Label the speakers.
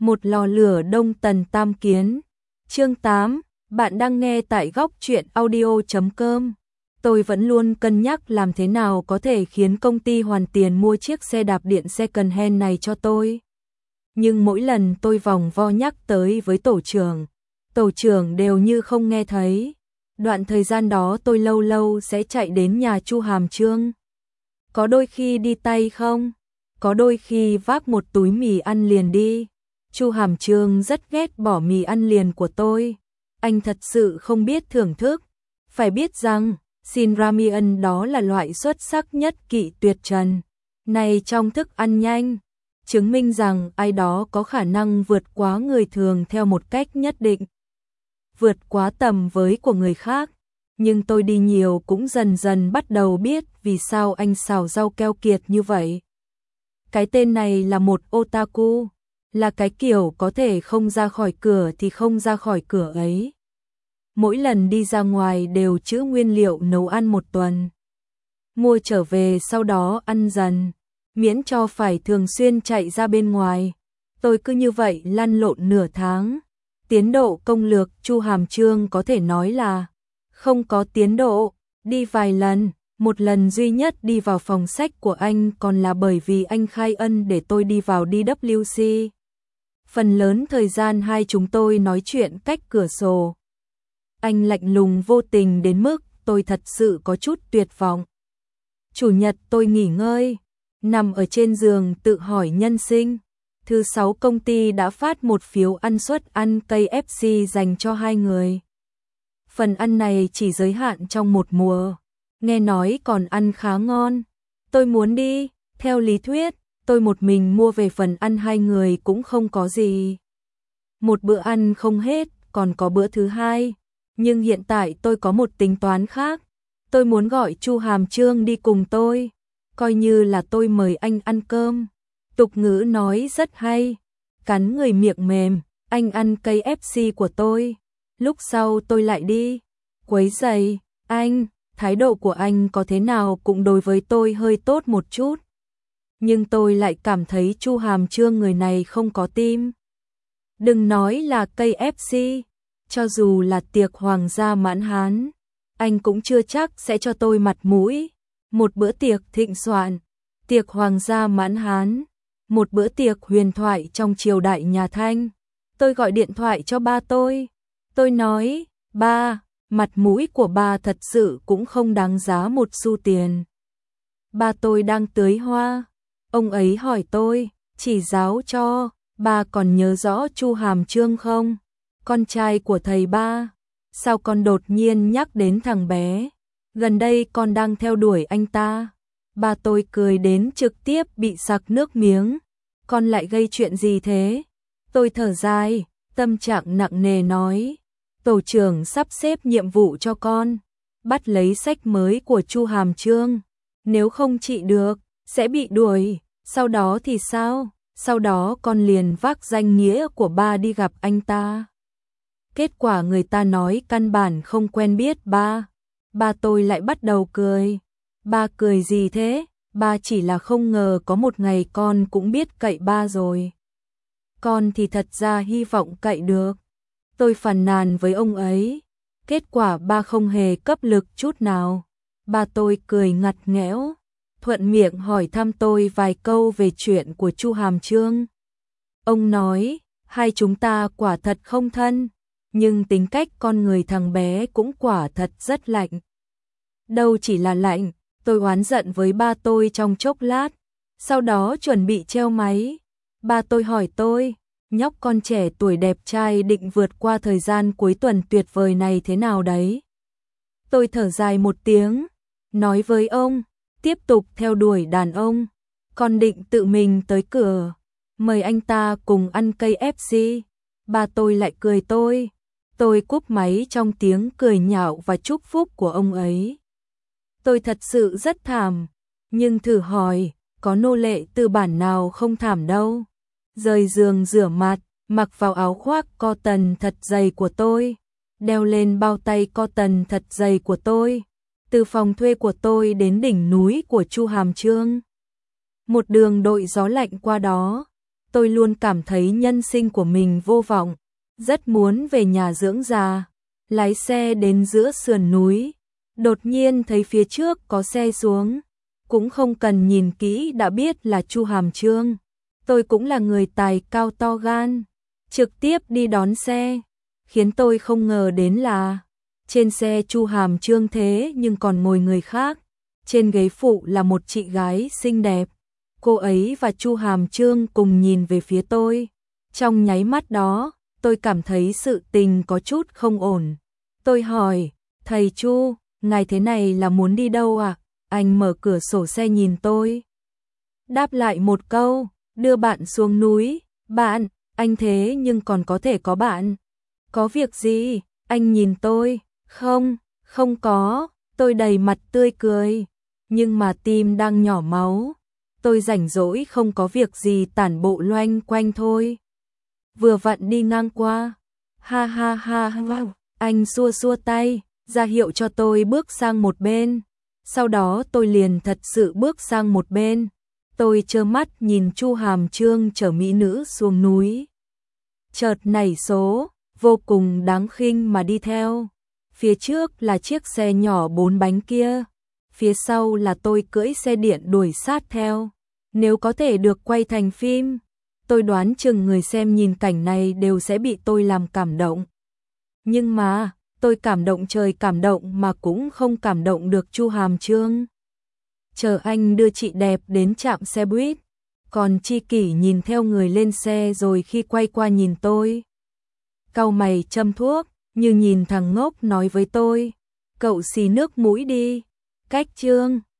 Speaker 1: Một lò lửa đông tần tam kiến. Chương 8, bạn đang nghe tại góc truyện audio.com. Tôi vẫn luôn cân nhắc làm thế nào có thể khiến công ty hoàn tiền mua chiếc xe đạp điện second hand này cho tôi. Nhưng mỗi lần tôi vòng vo nhắc tới với tổ trưởng đều như không nghe thấy. Đoạn thời gian đó tôi lâu lâu sẽ chạy đến nhà Chu Hàm Trương. Có đôi khi đi tay không, có đôi khi vác một túi mì ăn liền đi. Chu Hàm Trương rất ghét bỏ mì ăn liền của tôi. Anh thật sự không biết thưởng thức. Phải biết rằng, Shin Ramyeon đó là loại xuất sắc nhất kỵ tuyệt trần này trong thức ăn nhanh, chứng minh rằng ai đó có khả năng vượt quá người thường theo một cách nhất định, vượt quá tầm với của người khác. Nhưng tôi đi nhiều cũng dần dần bắt đầu biết vì sao anh xào rau keo kiệt như vậy. Cái tên này là một otaku, là cái kiểu có thể không ra khỏi cửa thì không ra khỏi cửa ấy. Mỗi lần đi ra ngoài đều trữ nguyên liệu nấu ăn một tuần, mua trở về sau đó ăn dần, miễn cho phải thường xuyên chạy ra bên ngoài. Tôi cứ như vậy lăn lộn nửa tháng. Tiến độ công lược Chu Hàm Trương có thể nói là không có tiến độ, đi vài lần, một lần duy nhất đi vào phòng sách của anh còn là bởi vì anh khai ân để tôi đi vào DWC. Phần lớn thời gian hai chúng tôi nói chuyện cách cửa sổ. Anh lạnh lùng vô tình đến mức tôi thật sự có chút tuyệt vọng. Chủ nhật tôi nghỉ ngơi, nằm ở trên giường tự hỏi nhân sinh. Thứ sáu công ty đã phát một phiếu ăn suất ăn KFC dành cho 2 người. Phần ăn này chỉ giới hạn trong một mùa, nghe nói còn ăn khá ngon. Tôi muốn đi, theo lý thuyết, tôi một mình mua về phần ăn 2 người cũng không có gì. Một bữa ăn không hết, còn có bữa thứ hai. Nhưng hiện tại tôi có một tính toán khác. Tôi muốn gọi Chu Hàm Trương đi cùng tôi, coi như là tôi mời anh ăn cơm. Tục ngữ nói rất hay, cắn người miệng mềm, anh ăn KFC của tôi, lúc sau tôi lại đi quấy rầy anh. Thái độ của anh có thế nào cũng đối với tôi hơi tốt một chút. Nhưng tôi lại cảm thấy Chu Hàm Trương người này không có tim. Đừng nói là KFC, cho dù là tiệc hoàng gia mãn hán, anh cũng chưa chắc sẽ cho tôi mặt mũi. Một bữa tiệc thịnh soạn, tiệc hoàng gia mãn hán, một bữa tiệc huyền thoại trong triều đại nhà Thanh. Tôi gọi điện thoại cho ba tôi. Tôi nói, ba, mặt mũi của ba thật sự cũng không đáng giá một xu tiền. Ba tôi đang tưới hoa. Ông ấy hỏi tôi, chỉ giáo cho, ba còn nhớ rõ Chu Hàm Trương không? Con trai của thầy ba. Sao con đột nhiên nhắc đến thằng bé? Gần đây con đang theo đuổi anh ta. Ba tôi cười đến trực tiếp bị sặc nước miếng. Con lại gây chuyện gì thế? Tôi thở dài, tâm trạng nặng nề nói. Tổ trưởng sắp xếp nhiệm vụ cho con, bắt lấy sách mới của Chu Hàm Trương. Nếu không trị được, sẽ bị đuổi. Sau đó thì sao? Sau đó con liền vác danh nghĩa của ba đi gặp anh ta. Kết quả người ta nói căn bản không quen biết ba. Ba tôi lại bắt đầu cười. Ba cười gì thế? Ba chỉ là không ngờ có một ngày con cũng biết cậy ba rồi. Con thì thật ra hy vọng cậy được. Tôi phàn nàn với ông ấy. Kết quả ba không hề cấp lực chút nào. Ba tôi cười ngặt nghẽo, thuận miệng hỏi thăm tôi vài câu về chuyện của Chu Hàm Trương. Ông nói, hai chúng ta quả thật không thân, nhưng tính cách con người thằng bé cũng quả thật rất lạnh. Đâu chỉ là lạnh, tôi oán giận với ba tôi trong chốc lát, sau đó chuẩn bị treo máy. Ba tôi hỏi tôi, nhóc con trẻ tuổi đẹp trai định vượt qua thời gian cuối tuần tuyệt vời này thế nào đấy? Tôi thở dài một tiếng, nói với ông, tiếp tục theo đuổi đàn ông, con định tự mình tới cửa, mời anh ta cùng ăn KFC. Ba tôi lại cười tôi cúp máy trong tiếng cười nhạo và chúc phúc của ông ấy. Tôi thật sự rất thảm, nhưng thử hỏi, có nô lệ tư bản nào không thảm đâu. Rời giường rửa mặt, mặc vào áo khoác cotton thật dày của tôi, đeo lên bao tay cotton thật dày của tôi, từ phòng thuê của tôi đến đỉnh núi của Chu Hàm Trương. Một đường đội gió lạnh qua đó, tôi luôn cảm thấy nhân sinh của mình vô vọng, rất muốn về nhà dưỡng già. Lái xe đến giữa sườn núi, đột nhiên thấy phía trước có xe xuống, cũng không cần nhìn kỹ đã biết là Chu Hàm Chương. Tôi cũng là người tài cao to gan, trực tiếp đi đón xe, khiến tôi không ngờ đến là trên xe Chu Hàm Chương thế nhưng còn ngồi người khác, trên ghế phụ là một chị gái xinh đẹp. Cô ấy và Chu Hàm Chương cùng nhìn về phía tôi. Trong nháy mắt đó, tôi cảm thấy sự tình có chút không ổn. Tôi hỏi, thầy Chu, ngài thế này là muốn đi đâu à? Anh mở cửa sổ xe nhìn tôi. Đáp lại một câu, đưa bạn xuống núi. Bạn, anh thế nhưng còn có thể có bạn. Có việc gì? Anh nhìn tôi. Không, không có. Tôi đầy mặt tươi cười. Nhưng mà tim đang nhỏ máu. Tôi rảnh rỗi không có việc gì tản bộ loanh quanh thôi. Vừa vặn đi ngang qua. Ha ha ha ha. Anh xua xua tay, ra hiệu cho tôi bước sang một bên. Sau đó tôi liền thật sự bước sang một bên. Tôi trơ mắt nhìn Chu Hàm Chương chở mỹ nữ xuống núi. Chợt nảy số, vô cùng đáng khinh mà đi theo. Phía trước là chiếc xe nhỏ 4 bánh kia. Phía sau là tôi cưỡi xe điện đuổi sát theo. Nếu có thể được quay thành phim, tôi đoán chừng người xem nhìn cảnh này đều sẽ bị tôi làm cảm động. Nhưng mà, tôi cảm động trời cảm động mà cũng không cảm động được Chu Hàm Chương. Chờ anh đưa chị đẹp đến trạm xe buýt, còn Chi Kỷ nhìn theo người lên xe rồi khi quay qua nhìn tôi. Cau mày châm thuốc, như nhìn thằng ngốc nói với tôi, cậu xì nước mũi đi, cách Chương.